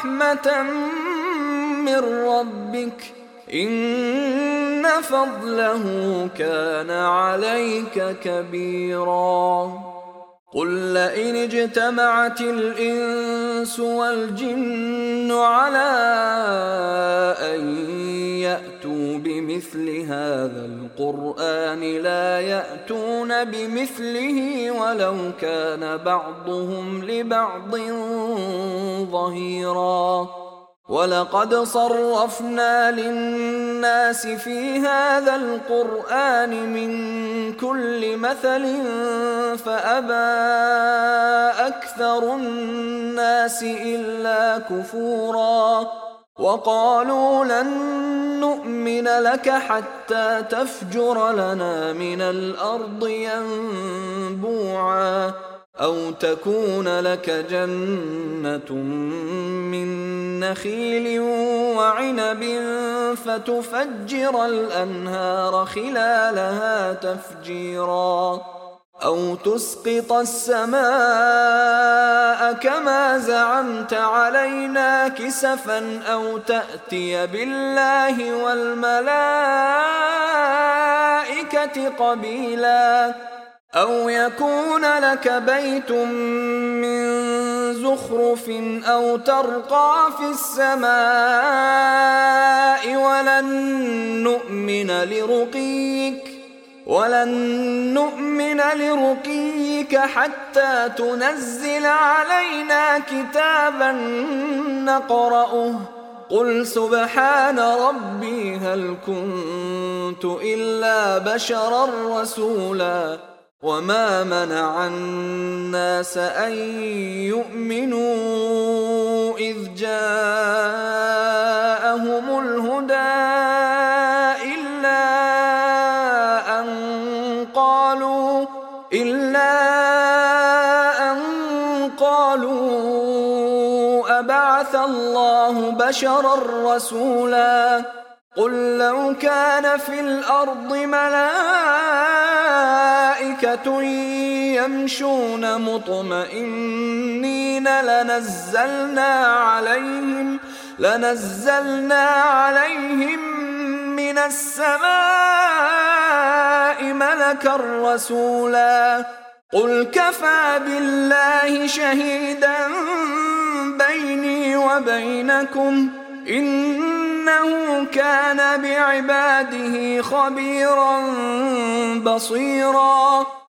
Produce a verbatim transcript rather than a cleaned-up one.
رحمة من ربك إن فضله كان عليك كبيرا. قل لئن اجتمعت الإنس والجن على أن يأتوا بمثل هذا القرآن لا يأتون بمثله ولو كان بعضهم لبعض ظهيرا. ولقد صرفنا للناس في هذا القرآن من كل مثل فأبى أكثر الناس إلا كفورا. وقالوا لن نؤمن لك حتى تفجر لنا من الأرض ينبوعا أو تكون لك جنة من نخيل وعنب فتفجر الأنهار خلالها تفجيرا أو تسقط السماء كما زعمت علينا كسفا أو تأتي بالله والملائكة قبيلا أو يكون لك بيت من زخرف أو ترقى في السماء ولن نؤمن لرقيك ولن نؤمن لرقيك حتى تنزل علينا كتابا نقرأه قل سبحان ربي هل كنت إلا بشرا رسولا. وما منع الناس أن يؤمنوا إذ جاءهم الهدى إلا أن قالوا إلا أن قالوا أبعث الله بشرا رسولا. قل لو كان في الأرض ملائكة يمشون مطمئنين لنزلنا عليهم لنزلنا عليهم من السماء ملكا رسولا. قل كفى بالله شهيدا بيني وبينكم إنه كان بعباده خبيرا بصيرا.